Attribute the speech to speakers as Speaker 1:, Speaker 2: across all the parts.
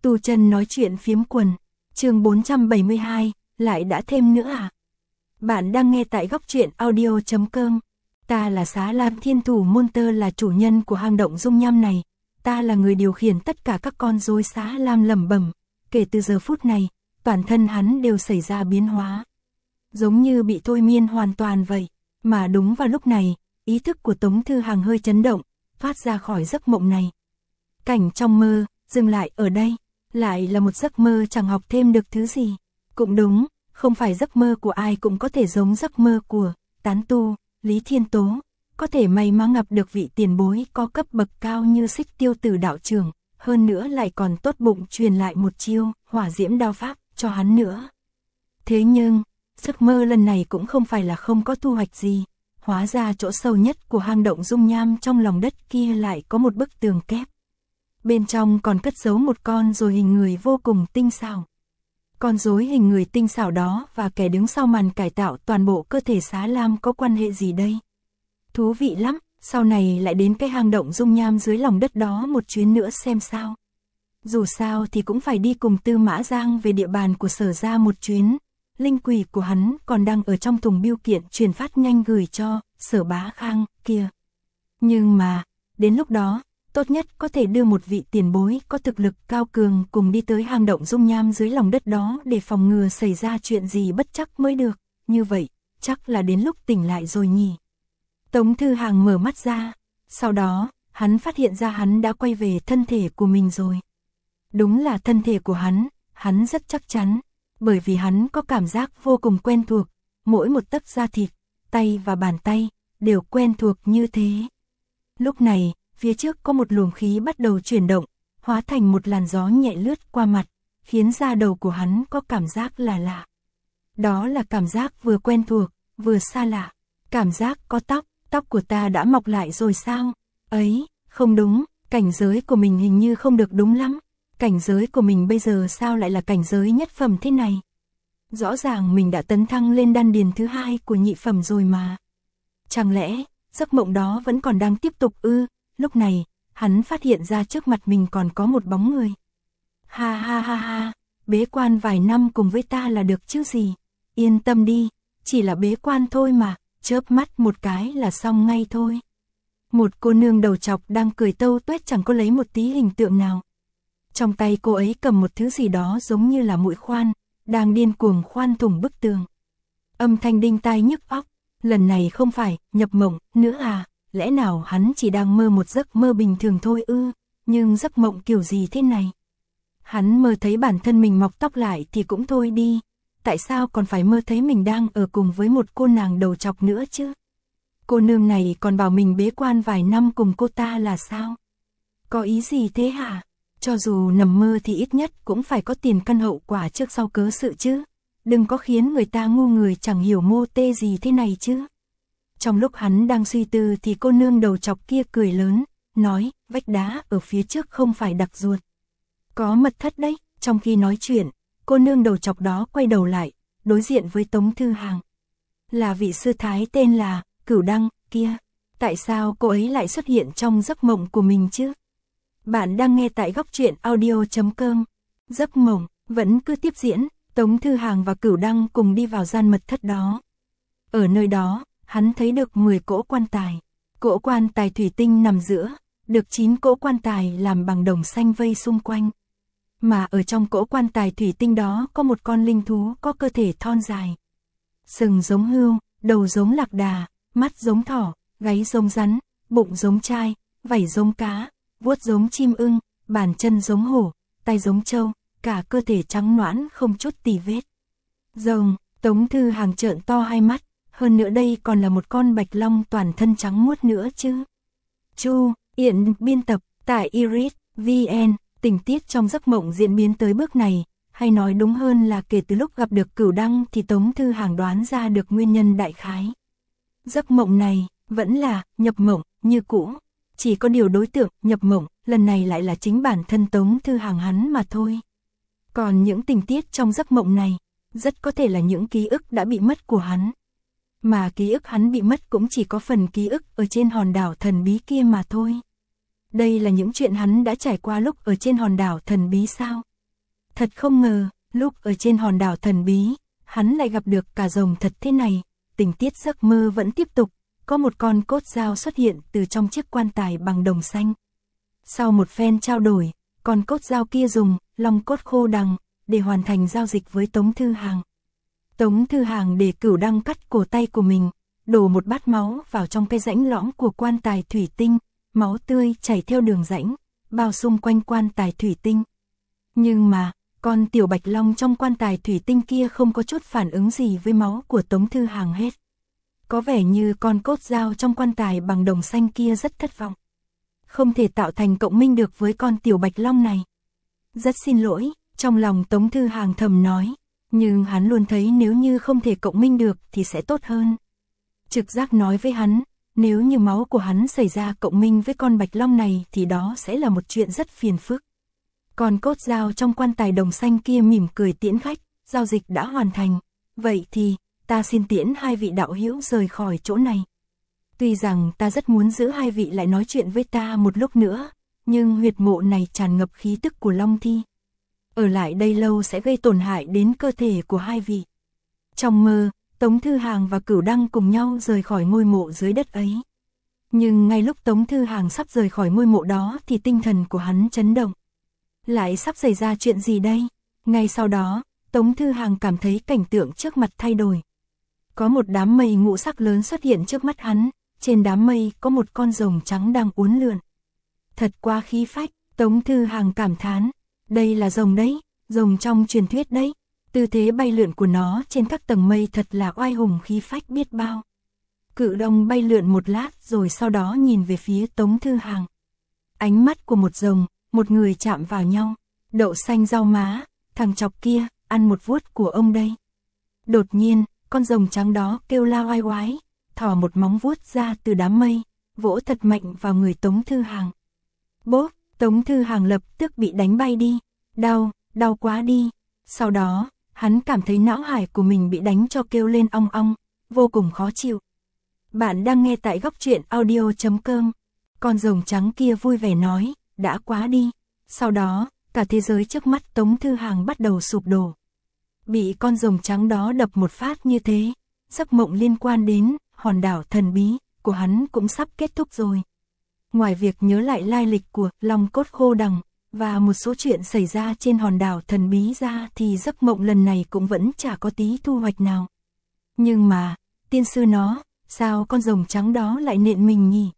Speaker 1: Tu Chân nói chuyện phiếm quần, chương 472, lại đã thêm nữa à? Bạn đang nghe tại góc truyện audio.com. Ta là Xá Lam Thiên Thủ Môn Tơ, là chủ nhân của hang động dung nham này. Ta là người điều khiển tất cả các con rối. Xá Lam lẩm bẩm. Kể từ giờ phút này, toàn thân hắn đều xảy ra biến hóa. Giống như bị thôi miên hoàn toàn vậy. Mà đúng vào lúc này, ý thức của Tống Thư Hàng hơi chấn động, thoát ra khỏi giấc mộng này. Cảnh trong mơ, dừng lại ở đây. Lại là một giấc mơ chẳng học thêm được thứ gì. Cũng đúng, không phải giấc mơ của ai cũng có thể giống giấc mơ của tán tu Lý Thiên Tố. Có thể may mắn gặp được vị tiền bối có cấp bậc cao như Xích Tiêu Tử đạo trưởng, hơn nữa lại còn tốt bụng truyền lại một chiêu hỏa diễm đao pháp cho hắn nữa. Thế nhưng, giấc mơ lần này cũng không phải là không có thu hoạch gì. Hóa ra chỗ sâu nhất của hang động dung nham trong lòng đất kia lại có một bức tường kép. Bên trong còn cất giấu một con rối hình người vô cùng tinh xảo. Con rối hình người tinh xảo đó và kẻ đứng sau màn cải tạo toàn bộ cơ thể Xá Lam có quan hệ gì đây? Thú vị lắm, sau này lại đến cái hang động dung nham dưới lòng đất đó một chuyến nữa xem sao. Dù sao thì cũng phải đi cùng Tư Mã Giang về địa bàn của Sở gia một chuyến. Linh quỷ của hắn còn đang ở trong thùng bưu kiện truyền phát nhanh gửi cho Sở Bá Khang kia. Nhưng mà, đến lúc đó, tốt nhất có thể đưa một vị tiền bối có thực lực cao cường cùng đi tới hang động dung nham dưới lòng đất đó để phòng ngừa xảy ra chuyện gì bất trắc mới được. Như vậy, chắc là đến lúc tỉnh lại rồi nhỉ. Tống Thư Hàng mở mắt ra, sau đó, hắn phát hiện ra hắn đã quay về thân thể của mình rồi. Đúng là thân thể của hắn rất chắc chắn, bởi vì hắn có cảm giác vô cùng quen thuộc, mỗi một tấc da thịt, tay và bàn tay, đều quen thuộc như thế. Lúc này, phía trước có một luồng khí bắt đầu chuyển động, hóa thành một làn gió nhẹ lướt qua mặt, khiến da đầu của hắn có cảm giác là lạ. Đó là cảm giác vừa quen thuộc, vừa xa lạ. Cảm giác có tóc của ta đã mọc lại rồi sao? Ấy, không đúng, cảnh giới của mình hình như không được đúng lắm. Cảnh giới của mình bây giờ sao lại là cảnh giới nhất phẩm thế này? Rõ ràng mình đã tấn thăng lên đan điền thứ 2 của nhị phẩm rồi mà. Chẳng lẽ, giấc mộng đó vẫn còn đang tiếp tục ư? Lúc này, hắn phát hiện ra trước mặt mình còn có một bóng người. Ha ha ha ha, bế quan vài năm cùng với ta là được chứ gì. Yên tâm đi, chỉ là bế quan thôi mà, chớp mắt một cái là xong ngay thôi. Một cô nương đầu trọc đang cười tâu tuét chẳng có lấy một tí hình tượng nào. Trong tay cô ấy cầm một thứ gì đó giống như là mũi khoan, đang điên cuồng khoan thủng bức tường. Âm thanh đinh tai nhức óc, lần này không phải nhập mộng nữa à? Lẽ nào hắn chỉ đang mơ một giấc mơ bình thường thôi ư? Nhưng giấc mộng kiểu gì thế này? Hắn mơ thấy bản thân mình mọc tóc lại thì cũng thôi đi. Tại sao còn phải mơ thấy mình đang ở cùng với một cô nàng đầu trọc nữa chứ? Cô nương này còn bảo mình bế quan vài năm cùng cô ta là sao? Có ý gì thế hả? Cho dù nằm mơ thì ít nhất cũng phải có tiền căn hậu quả trước sau cớ sự chứ. Đừng có khiến người ta ngu người chẳng hiểu mô tê gì thế này chứ. Trong lúc hắn đang suy tư thì cô nương đầu trọc kia cười lớn, nói, vách đá ở phía trước không phải đặc ruột. Có mật thất đấy. Trong khi nói chuyện, cô nương đầu trọc đó quay đầu lại, đối diện với Tống Thư Hàng. Là vị sư thái tên là Cửu Đăng kia. Tại sao cô ấy lại xuất hiện trong giấc mộng của mình chứ? Bạn đang nghe tại góc truyện audio.com. Giấc mộng vẫn cứ tiếp diễn, Tống Thư Hàng và Cửu Đăng cùng đi vào gian mật thất đó. Ở nơi đó, hắn thấy được 10 cỗ quan tài. Cỗ quan tài thủy tinh nằm giữa, được 9 cỗ quan tài làm bằng đồng xanh vây xung quanh. Mà ở trong cỗ quan tài thủy tinh đó có một con linh thú có cơ thể thon dài. Sừng giống hươu, đầu giống lạc đà, mắt giống thỏ, gáy giống rắn, bụng giống trai, vảy giống cá, vuốt giống chim ưng, bàn chân giống hổ, tay giống trâu, cả cơ thể trắng nõn không chút tì vết. Rồng, Tống Thư Hàng trợn to hai mắt, hơn nữa đây còn là một con bạch long toàn thân trắng muốt nữa chứ. Chu Yển biên tập tại Iris VN. Tình tiết trong giấc mộng diễn biến tới bước này, hay nói đúng hơn là kể từ lúc gặp được Cửu Đăng thì Tống Thư Hàng đoán ra được nguyên nhân đại khái. Giấc mộng này vẫn là nhập mộng như cũ, chỉ có điều đối tượng nhập mộng lần này lại là chính bản thân Tống Thư Hàng hắn mà thôi. Còn những tình tiết trong giấc mộng này rất có thể là những ký ức đã bị mất của hắn. Mà ký ức hắn bị mất cũng chỉ có phần ký ức ở trên hòn đảo thần bí kia mà thôi. Đây là những chuyện hắn đã trải qua lúc ở trên hòn đảo thần bí sao? Thật không ngờ, lúc ở trên hòn đảo thần bí, hắn lại gặp được cả rồng thật thế này. Tình tiết giấc mơ vẫn tiếp tục, có một con cốt dao xuất hiện từ trong chiếc quan tài bằng đồng xanh. Sau một phen trao đổi, con cốt dao kia dùng long cốt khô đằng để hoàn thành giao dịch với Tống Thư Hàng. Tống Thư Hàng để Cửu Đăng cắt cổ tay của mình, đổ một bát máu vào trong cái rãnh lõm của quan tài thủy tinh, máu tươi chảy theo đường rãnh, bao xung quanh quan tài thủy tinh. Nhưng mà, con tiểu bạch long trong quan tài thủy tinh kia không có chút phản ứng gì với máu của Tống Thư Hàng hết. Có vẻ như con cốt dao trong quan tài bằng đồng xanh kia rất thất vọng. Không thể tạo thành cộng minh được với con tiểu bạch long này. Rất xin lỗi, trong lòng Tống Thư Hàng thầm nói, nhưng hắn luôn thấy nếu như không thể cộng minh được thì sẽ tốt hơn. Trực giác nói với hắn, nếu như máu của hắn xảy ra cộng minh với con bạch long này thì đó sẽ là một chuyện rất phiền phức. Con cốt dao trong quan tài đồng xanh kia mỉm cười tiễn khách, giao dịch đã hoàn thành. Vậy thì, ta xin tiễn hai vị đạo hữu rời khỏi chỗ này. Tuy rằng ta rất muốn giữ hai vị lại nói chuyện với ta một lúc nữa, nhưng huyệt mộ này tràn ngập khí tức của long thi. Ở lại đây lâu sẽ gây tổn hại đến cơ thể của hai vị. Trong mơ, Tống Thư Hàng và Cửu Đăng cùng nhau rời khỏi ngôi mộ dưới đất ấy. Nhưng ngay lúc Tống Thư Hàng sắp rời khỏi ngôi mộ đó thì tinh thần của hắn chấn động. Lại sắp xảy ra chuyện gì đây? Ngay sau đó, Tống Thư Hàng cảm thấy cảnh tượng trước mặt thay đổi. Có một đám mây ngũ sắc lớn xuất hiện trước mắt hắn, trên đám mây có một con rồng trắng đang uốn lượn. Thật quá khí phách, Tống Thư Hàng cảm thán, đây là rồng đấy, rồng trong truyền thuyết đấy. Tư thế bay lượn của nó trên các tầng mây thật là oai hùng khí phách biết bao. Cự Đông bay lượn một lát rồi sau đó nhìn về phía Tống Thư Hàng. Ánh mắt của một rồng, một người chạm vào nhau. Đậu xanh rau má, thằng chọc kia, ăn một vuốt của ông đây. Đột nhiên, con rồng trắng đó kêu la oai oái, thò một móng vuốt ra từ đám mây, vỗ thật mạnh vào người Tống Thư Hàng. Bốp, Tống Thư Hàng lập tức bị đánh bay đi. Đau, đau quá đi. Sau đó, hắn cảm thấy não hải của mình bị đánh cho kêu lên ong ong, vô cùng khó chịu. Bạn đang nghe tại góc truyện audio.com. Con rồng trắng kia vui vẻ nói, đã quá đi. Sau đó, cả thế giới trước mắt Tống Thư Hàng bắt đầu sụp đổ. Bị con rồng trắng đó đập một phát như thế, giấc mộng liên quan đến hòn đảo thần bí của hắn cũng sắp kết thúc rồi. Ngoài việc nhớ lại lai lịch của long cốt khô đằng và một số chuyện xảy ra trên hòn đảo thần bí ra thì giấc mộng lần này cũng vẫn chả có tí thu hoạch nào. Nhưng mà, tiên sư nó, sao con rồng trắng đó lại nện mình nhỉ?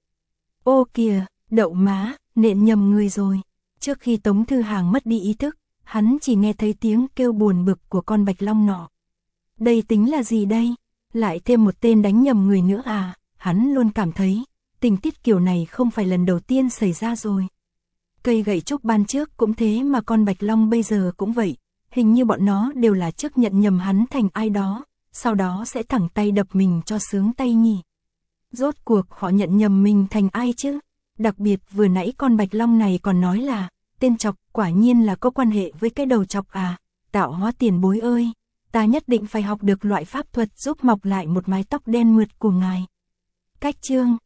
Speaker 1: Ô kìa, đậu má, nện nhầm người rồi. Trước khi Tống Thư Hàng mất đi ý thức, hắn chỉ nghe thấy tiếng kêu buồn bực của con bạch long nọ. Đây tính là gì đây? Lại thêm một tên đánh nhầm người nữa à? Hắn luôn cảm thấy, tình tiết kiểu này không phải lần đầu tiên xảy ra rồi. Cây gậy trúc ban trước cũng thế mà con bạch long bây giờ cũng vậy. Hình như bọn nó đều là trước nhận nhầm hắn thành ai đó, sau đó sẽ thẳng tay đập mình cho sướng tay nhỉ. Rốt cuộc họ nhận nhầm mình thành ai chứ? Đặc biệt vừa nãy con bạch long này còn nói là, tên chọc quả nhiên là có quan hệ với cái đầu chọc à? Tạo hóa tiền bối ơi, ta nhất định phải học được loại pháp thuật giúp mọc lại một mái tóc đen mượt của ngài. Cách chương